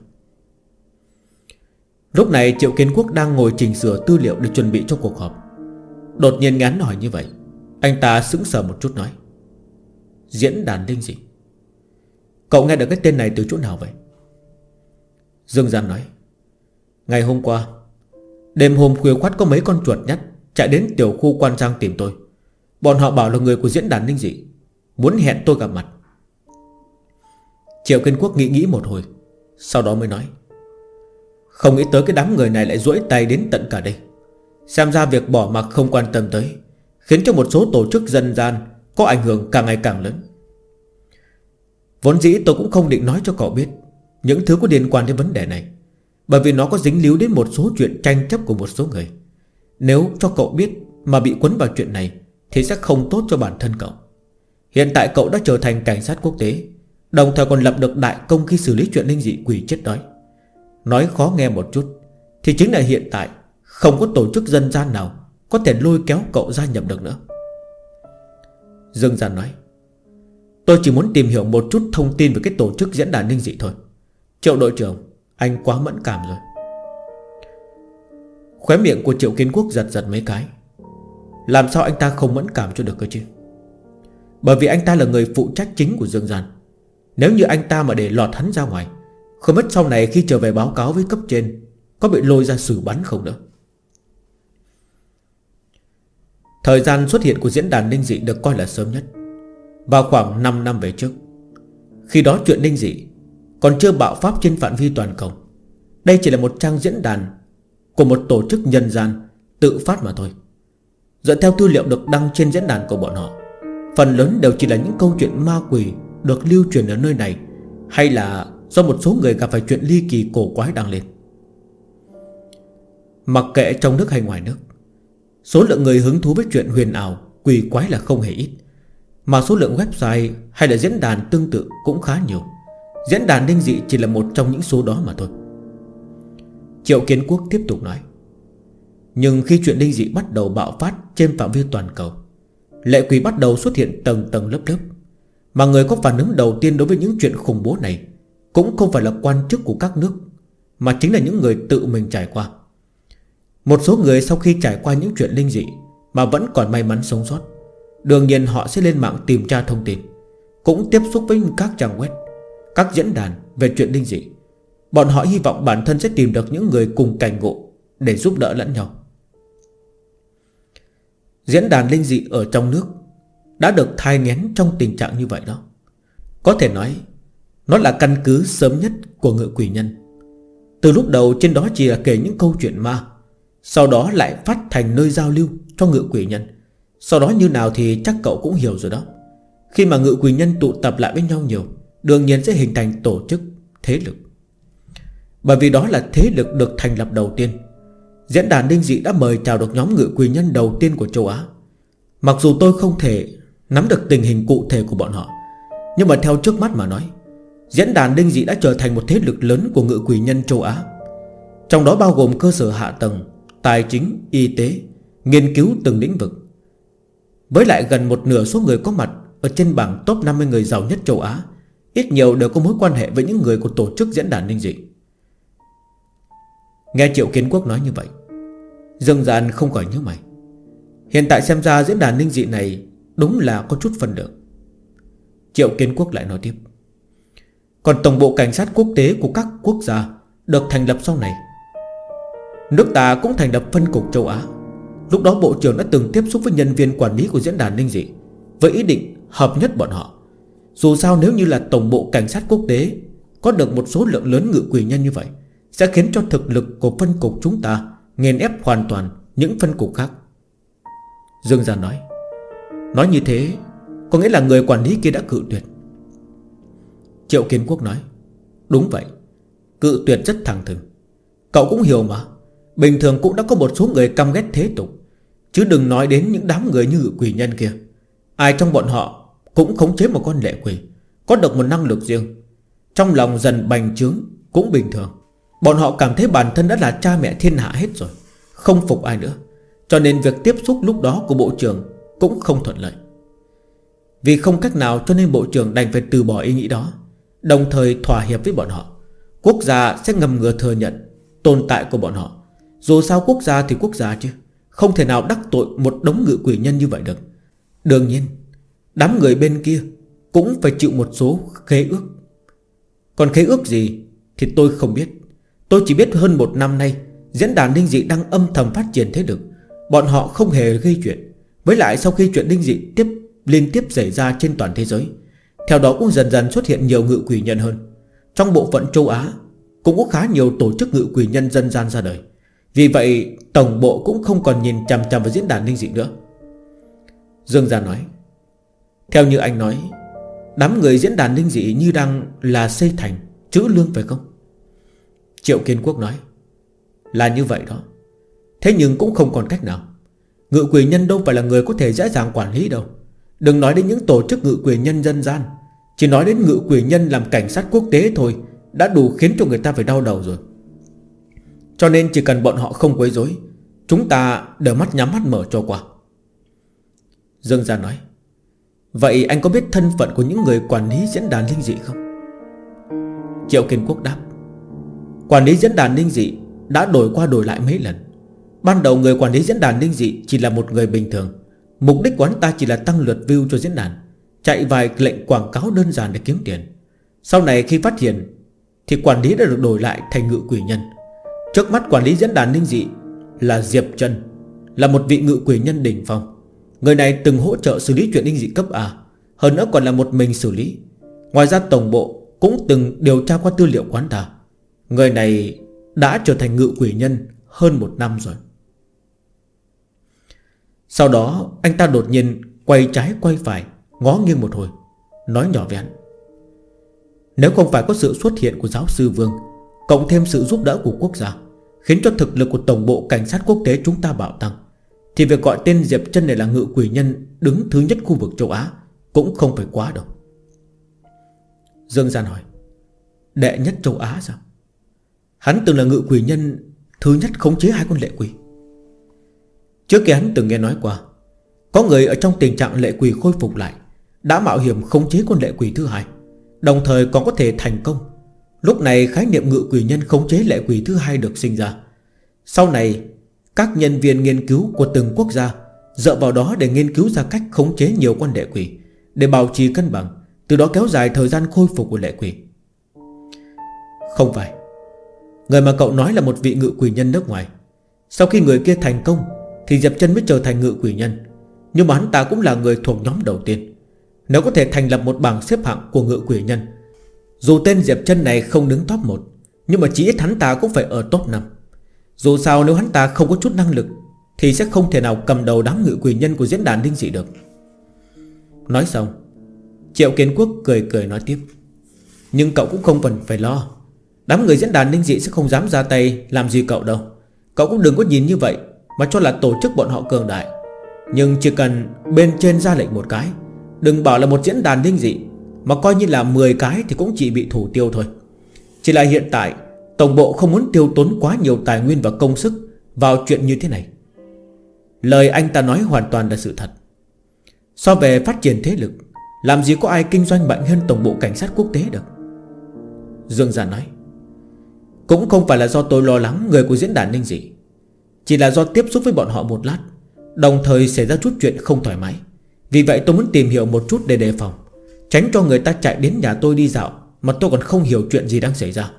Lúc này Triệu Kiến Quốc đang ngồi chỉnh sửa tư liệu để chuẩn bị cho cuộc họp. Đột nhiên nghe hắn hỏi như vậy, anh ta sững sờ một chút nói, diễn đàn linh dị? Cậu nghe được cái tên này từ chỗ nào vậy? Dương Gian nói, ngày hôm qua đêm hôm khuya khoắt có mấy con chuột nhắt chạy đến tiểu khu Quan Giang tìm tôi. Bọn họ bảo là người của diễn đàn linh dị, muốn hẹn tôi gặp mặt. Triệu Kiến Quốc nghĩ một hồi, sau đó mới nói, không nghĩ tới cái đám người này lại duỗi tay đến tận cả đây. Xem ra việc bỏ mặc không quan tâm tới khiến cho một số tổ chức dân gian có ảnh hưởng càng ngày càng lớn. Vốn dĩ tôi cũng không định nói cho cậu biết những thứ có liên quan đến vấn đề này, bởi vì nó có dính líu đến một số chuyện tranh chấp của một số người. Nếu cho cậu biết mà bị quấn vào chuyện này thì sẽ không tốt cho bản thân cậu. Hiện tại cậu đã trở thành cảnh sát quốc tế, đồng thời còn lập được đại công khi xử lý chuyện linh dị quỷ chết đói. Nói khó nghe một chút thì chính là hiện tại không có tổ chức dân gian nào có thể lôi kéo cậu gia nhập được nữa. Dương Gian nói, tôi chỉ muốn tìm hiểu một chút thông tin về cái tổ chức diễn đàn linh dị thôi. Triệu đội trưởng, anh quá mẫn cảm rồi. Khóe miệng của Triệu Kiến Quốc giật giật mấy cái. Làm sao anh ta không mẫn cảm cho được cơ chứ? Bởi vì anh ta là người phụ trách chính của Dương Gian. Nếu như anh ta mà để lọt hắn ra ngoài, không biết sau này khi trở về báo cáo với cấp trên có bị lôi ra xử bắn không nữa. Thời gian xuất hiện của diễn đàn linh dị được coi là sớm nhất, vào khoảng 5 năm về trước. Khi đó chuyện linh dị còn chưa bạo phát trên phạm vi toàn cầu. Đây chỉ là một trang diễn đàn của một tổ chức nhân gian tự phát mà thôi. Dựa theo tư liệu được đăng trên diễn đàn của bọn họ, phần lớn đều chỉ là những câu chuyện ma quỷ được lưu truyền ở nơi này, hay là do một số người gặp phải chuyện ly kỳ cổ quái đăng lên. Mặc kệ trong nước hay ngoài nước, số lượng người hứng thú với chuyện huyền ảo quỷ quái là không hề ít, mà số lượng website hay là diễn đàn tương tự cũng khá nhiều. Diễn đàn linh dị chỉ là một trong những số đó mà thôi. Triệu Kiến Quốc tiếp tục nói, nhưng khi chuyện linh dị bắt đầu bạo phát trên phạm vi toàn cầu, lệ quỷ bắt đầu xuất hiện tầng tầng lớp lớp. Mà người có phản ứng đầu tiên đối với những chuyện khủng bố này cũng không phải là quan chức của các nước, mà chính là những người tự mình trải qua. Một số người sau khi trải qua những chuyện linh dị mà vẫn còn may mắn sống sót, đương nhiên họ sẽ lên mạng tìm tra thông tin, cũng tiếp xúc với các trang web, các diễn đàn về chuyện linh dị. Bọn họ hy vọng bản thân sẽ tìm được những người cùng cảnh ngộ để giúp đỡ lẫn nhau. Diễn đàn linh dị ở trong nước đã được thai nghén trong tình trạng như vậy đó. Có thể nói nó là căn cứ sớm nhất của Ngự Quỷ Nhân. Từ lúc đầu trên đó chỉ là kể những câu chuyện ma, sau đó lại phát thành nơi giao lưu cho Ngự Quỷ Nhân. Sau đó như nào thì chắc cậu cũng hiểu rồi đó. Khi mà Ngự Quỷ Nhân tụ tập lại với nhau nhiều, đương nhiên sẽ hình thành tổ chức, thế lực. Bởi vì đó là thế lực được thành lập đầu tiên. Diễn đàn linh dị đã mời chào được nhóm Ngự Quỷ Nhân đầu tiên của châu Á. Mặc dù tôi không thể nắm được tình hình cụ thể của bọn họ, nhưng mà theo trước mắt mà nói, Diễn đàn linh dị đã trở thành một thế lực lớn của ngự quỷ nhân châu Á, trong đó bao gồm cơ sở hạ tầng, tài chính, y tế, nghiên cứu từng lĩnh vực. Với lại gần một nửa số người có mặt ở trên bảng top 50 người giàu nhất châu Á, ít nhiều đều có mối quan hệ với những người của tổ chức diễn đàn linh dị. Nghe Triệu Kiến Quốc nói như vậy, Dương Giản không khỏi nhíu mày. Hiện tại xem ra diễn đàn linh dị này đúng là có chút phân lượng. Triệu Kiến Quốc lại nói tiếp: còn tổng bộ cảnh sát quốc tế của các quốc gia được thành lập sau này. Nước ta cũng thành lập phân cục châu Á. Lúc đó bộ trưởng đã từng tiếp xúc với nhân viên quản lý của diễn đàn linh dị, với ý định hợp nhất bọn họ. Dù sao nếu như là tổng bộ cảnh sát quốc tế có được một số lượng lớn ngự quỷ nhân như vậy, sẽ khiến cho thực lực của phân cục chúng ta nghiền ép hoàn toàn những phân cục khác. Dương Giản nói như thế có nghĩa là người quản lý kia đã cự tuyệt. Triệu Kiến Quốc nói: đúng vậy, cự tuyệt rất thẳng thừng. Cậu cũng hiểu mà, bình thường cũng đã có một số người căm ghét thế tục, chứ đừng nói đến những đám người như ngự quỷ nhân kia. Ai trong bọn họ cũng khống chế một con lệ quỷ, có được một năng lực riêng, trong lòng dần bành trướng cũng bình thường. Bọn họ cảm thấy bản thân đã là cha mẹ thiên hạ hết rồi, không phục ai nữa. Cho nên việc tiếp xúc lúc đó của bộ trưởng cũng không thuận lợi. Vì không cách nào cho nên bộ trưởng đành phải từ bỏ ý nghĩ đó, đồng thời thỏa hiệp với bọn họ. Quốc gia sẽ ngầm ngừa thừa nhận tồn tại của bọn họ. Dù sao quốc gia thì quốc gia chứ, không thể nào đắc tội một đống ngự quỷ nhân như vậy được. Đương nhiên đám người bên kia cũng phải chịu một số khế ước. Còn khế ước gì thì tôi không biết. Tôi chỉ biết hơn một năm nay diễn đàn linh dị đang âm thầm phát triển thế lực. Bọn họ không hề gây chuyện. Với lại sau khi chuyện linh dị liên tiếp xảy ra trên toàn thế giới, theo đó cũng dần dần xuất hiện nhiều ngự quỷ nhân hơn. Trong bộ phận châu Á cũng có khá nhiều tổ chức ngự quỷ nhân dân gian ra đời. Vì vậy tổng bộ cũng không còn nhìn chằm chằm vào diễn đàn linh dị nữa. Dương Giản nói: theo như anh nói, đám người diễn đàn linh dị như đang là xây thành trữ lương phải không? Triệu Kiến Quốc nói: là như vậy đó. Thế nhưng cũng không còn cách nào. Ngự quỷ nhân đâu phải là người có thể dễ dàng quản lý đâu. Đừng nói đến những tổ chức ngự quỷ nhân dân gian, chỉ nói đến ngự quỷ nhân làm cảnh sát quốc tế thôi đã đủ khiến cho người ta phải đau đầu rồi. Cho nên chỉ cần bọn họ không quấy rối, chúng ta đều mắt nhắm mắt mở cho qua. Dương Giản nói: vậy anh có biết thân phận của những người quản lý diễn đàn linh dị không? Triệu Kiến Quốc đáp: quản lý diễn đàn linh dị đã đổi qua đổi lại mấy lần. Ban đầu người quản lý diễn đàn linh dị chỉ là một người bình thường. Mục đích của hắn ta chỉ là tăng lượt view cho diễn đàn, chạy vài lệnh quảng cáo đơn giản để kiếm tiền. Sau này khi phát hiện thì quản lý đã được đổi lại thành ngự quỷ nhân. Trước mắt quản lý diễn đàn linh dị là Diệp Trân, là một vị ngự quỷ nhân đỉnh phong. Người này từng hỗ trợ xử lý chuyện linh dị cấp A, hơn nữa còn là một mình xử lý. Ngoài ra tổng bộ cũng từng điều tra qua tư liệu quán ta. Người này đã trở thành ngự quỷ nhân hơn một năm rồi. Sau đó anh ta đột nhiên quay trái quay phải, ngó nghiêng một hồi, nói nhỏ với hắn: nếu không phải có sự xuất hiện của giáo sư Vương, cộng thêm sự giúp đỡ của quốc gia, khiến cho thực lực của tổng bộ cảnh sát quốc tế chúng ta bạo tăng, thì việc gọi tên Diệp Trân này là ngự quỷ nhân đứng thứ nhất khu vực châu Á cũng không phải quá đâu. Dương Giản hỏi: đệ nhất châu Á sao? Hắn từng là ngự quỷ nhân thứ nhất khống chế 2 con lệ quỷ. Trước kia hắn từng nghe nói qua, có người ở trong tình trạng lệ quỷ khôi phục lại đã mạo hiểm khống chế con lệ quỷ thứ 2, đồng thời còn có thể thành công. Lúc này khái niệm ngự quỷ nhân khống chế lệ quỷ thứ 2 được sinh ra. Sau này các nhân viên nghiên cứu của từng quốc gia dựa vào đó để nghiên cứu ra cách khống chế nhiều con lệ quỷ, để bảo trì cân bằng, từ đó kéo dài thời gian khôi phục của lệ quỷ. Không phải. Người mà cậu nói là một vị ngự quỷ nhân nước ngoài. Sau khi người kia thành công thì Diệp Trân mới trở thành ngự quỷ nhân. Nhưng mà hắn ta cũng là người thuộc nhóm đầu tiên. Nếu có thể thành lập một bảng xếp hạng của ngự quỷ nhân, dù tên Diệp Trân này không đứng top 1, nhưng mà chỉ ít hắn ta cũng phải ở top 5. Dù sao nếu hắn ta không có chút năng lực thì sẽ không thể nào cầm đầu đám ngự quỷ nhân của diễn đàn linh dị được. Nói xong, Triệu Kiến Quốc cười cười nói tiếp: nhưng cậu cũng không cần phải lo. Đám người diễn đàn linh dị sẽ không dám ra tay làm gì cậu đâu. Cậu cũng đừng có nhìn như vậy mà cho là tổ chức bọn họ cường đại. Nhưng chỉ cần bên trên ra lệnh một cái, đừng bảo là một diễn đàn linh dị, Mà coi như là 10 cái thì cũng chỉ bị thủ tiêu thôi. Chỉ là hiện tại tổng bộ không muốn tiêu tốn quá nhiều tài nguyên và công sức vào chuyện như thế này. Lời anh ta nói hoàn toàn là sự thật. So về phát triển thế lực, làm gì có ai kinh doanh mạnh hơn tổng bộ cảnh sát quốc tế được. Dương Giản nói: cũng không phải là do tôi lo lắng người của diễn đàn Ninh Dị, chỉ là do tiếp xúc với bọn họ một lát, đồng thời xảy ra chút chuyện không thoải mái. Vì vậy tôi muốn tìm hiểu một chút để đề phòng, tránh cho người ta chạy đến nhà tôi đi dạo mà tôi còn không hiểu chuyện gì đang xảy ra.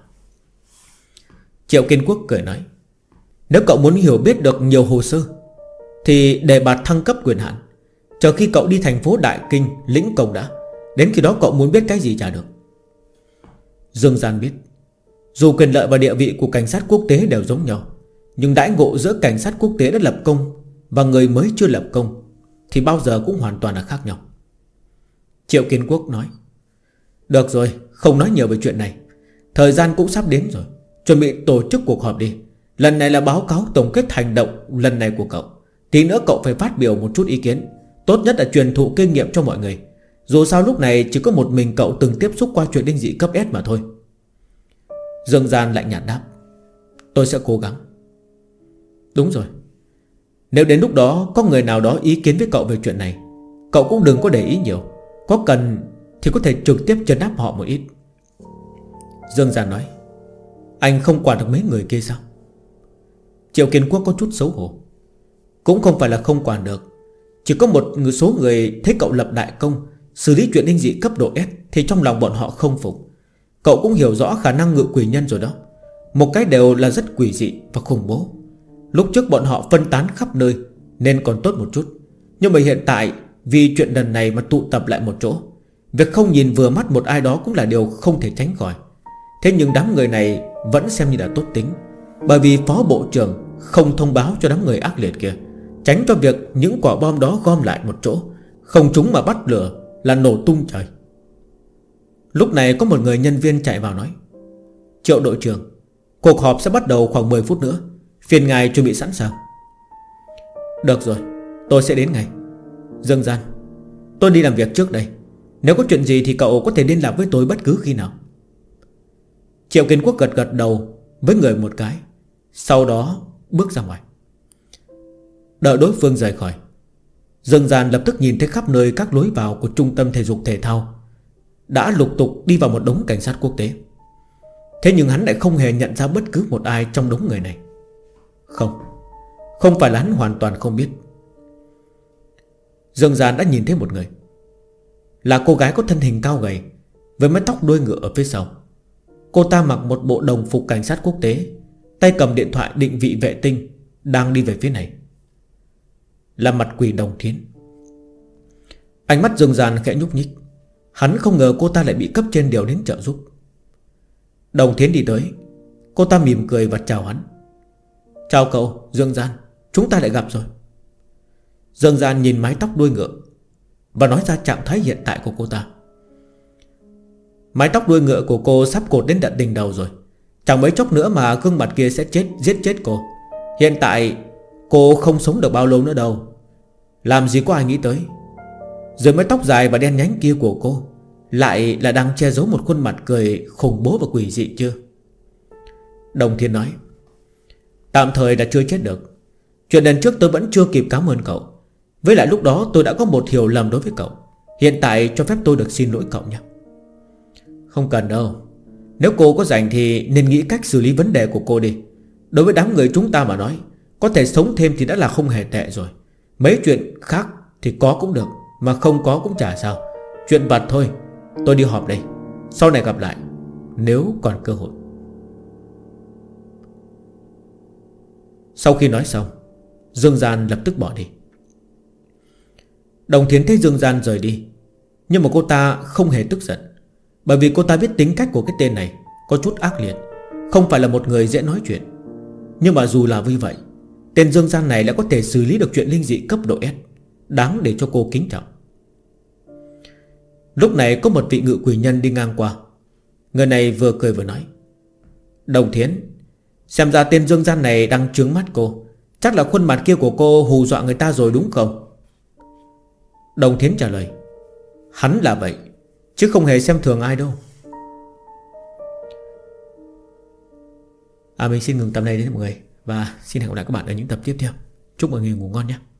Triệu Kiến Quốc cười nói: nếu cậu muốn hiểu biết được nhiều hồ sơ thì đề bạt thăng cấp quyền hạn, chờ khi cậu đi thành phố Đại Kinh lĩnh công đã. Đến khi đó cậu muốn biết cái gì trả được. Dương Gian biết, dù quyền lợi và địa vị của cảnh sát quốc tế đều giống nhau, nhưng đãi ngộ giữa cảnh sát quốc tế đã lập công và người mới chưa lập công thì bao giờ cũng hoàn toàn là khác nhau. Triệu Kiến Quốc nói: được rồi, không nói nhiều về chuyện này. Thời gian cũng sắp đến rồi, chuẩn bị tổ chức cuộc họp đi. Lần này là báo cáo tổng kết hành động lần này của cậu. Tí nữa cậu phải phát biểu một chút ý kiến. Tốt nhất là truyền thụ kinh nghiệm cho mọi người. Dù sao lúc này chỉ có một mình cậu từng tiếp xúc qua chuyện Ninh Dị cấp S mà thôi. Dương Gian lạnh nhạt đáp: tôi sẽ cố gắng. Đúng rồi, nếu đến lúc đó có người nào đó ý kiến với cậu về chuyện này, cậu cũng đừng có để ý nhiều. Có cần thì có thể trực tiếp trấn áp họ một ít. Dương Gian nói: anh không quản được mấy người kia sao? Triệu Kiến Quốc có chút xấu hổ. Cũng không phải là không quản được, chỉ có một số người thấy cậu lập đại công, xử lý chuyện Ninh Dị cấp độ S thì trong lòng bọn họ không phục. Cậu cũng hiểu rõ khả năng ngự quỷ nhân rồi đó. Một cái đều là rất quỷ dị và khủng bố. Lúc trước bọn họ phân tán khắp nơi nên còn tốt một chút, nhưng mà hiện tại vì chuyện lần này mà tụ tập lại một chỗ, việc không nhìn vừa mắt một ai đó cũng là điều không thể tránh khỏi. Thế nhưng đám người này vẫn xem như là tốt tính, bởi vì phó bộ trưởng không thông báo cho đám người ác liệt kia, tránh cho việc những quả bom đó gom lại một chỗ, không trúng mà bắt lửa là nổ tung trời. Lúc này có một người nhân viên chạy vào nói: Triệu đội trưởng, cuộc họp sẽ bắt đầu khoảng 10 phút nữa, phiền ngài chuẩn bị sẵn sàng. Được rồi, tôi sẽ đến ngay. Dương Gian, tôi đi làm việc trước đây. Nếu có chuyện gì thì cậu có thể liên lạc với tôi bất cứ khi nào. Triệu Kiến Quốc gật gật đầu với người một cái, sau đó bước ra ngoài. Đợi đối phương rời khỏi, Dương Gian lập tức nhìn thấy khắp nơi các lối vào của trung tâm thể dục thể thao đã lục tục đi vào một đống cảnh sát quốc tế. Thế nhưng hắn lại không hề nhận ra bất cứ một ai trong đống người này. Không phải là hắn hoàn toàn không biết. Dương Gian đã nhìn thấy một người, là cô gái có thân hình cao gầy với mái tóc đuôi ngựa ở phía sau. Cô ta mặc một bộ đồng phục cảnh sát quốc tế, tay cầm điện thoại định vị vệ tinh, đang đi về phía này. Là mặt quỷ Đồng Thiến. Ánh mắt Dương Gian khẽ nhúc nhích. Hắn không ngờ cô ta lại bị cấp trên điều đến trợ giúp. Đồng Thiến đi tới, cô ta mỉm cười và chào hắn. Chào cậu Dương Gian, chúng ta lại gặp rồi. Dương Gian nhìn mái tóc đuôi ngựa và nói ra trạng thái hiện tại của cô ta. Mái tóc đuôi ngựa của cô sắp cột đến tận đỉnh đầu rồi, chẳng mấy chốc nữa mà gương mặt kia sẽ giết chết cô. Hiện tại cô không sống được bao lâu nữa đâu. Làm gì có ai nghĩ tới, dưới mái tóc dài và đen nhánh kia của cô lại là đang che giấu một khuôn mặt cười khủng bố và quỷ dị chưa? Đồng Thiên nói: Tạm thời là chưa chết được. Chuyện lần trước tôi vẫn chưa kịp cảm ơn cậu. Với lại lúc đó tôi đã có một hiểu lầm đối với cậu. Hiện tại cho phép tôi được xin lỗi cậu nhé. Không cần đâu. Nếu cô có rảnh thì nên nghĩ cách xử lý vấn đề của cô đi. Đối với đám người chúng ta mà nói, có thể sống thêm thì đã là không hề tệ rồi. Mấy chuyện khác thì có cũng được, mà không có cũng chả sao. Chuyện vặt thôi. Tôi đi họp đây, sau này gặp lại nếu còn cơ hội. Sau khi nói xong, Dương Gian lập tức bỏ đi. Đồng Thiến thấy Dương Gian rời đi, nhưng mà cô ta không hề tức giận, bởi vì cô ta biết tính cách của cái tên này có chút ác liệt, không phải là một người dễ nói chuyện. Nhưng mà dù là như vậy, tên Dương Gian này lại có thể xử lý được chuyện linh dị cấp độ S, đáng để cho cô kính trọng. Lúc này có một vị ngự quỷ nhân đi ngang qua. Người này vừa cười vừa nói: Đồng Thiến, xem ra tên Dương Gian này đang trướng mắt cô. Chắc là khuôn mặt kia của cô hù dọa người ta rồi đúng không? Đồng Thiến trả lời: Hắn là vậy, chứ không hề xem thường ai đâu. Mình xin ngừng tập này đến mọi người. Và xin hẹn gặp lại các bạn ở những tập tiếp theo. Chúc mọi người ngủ ngon nhé.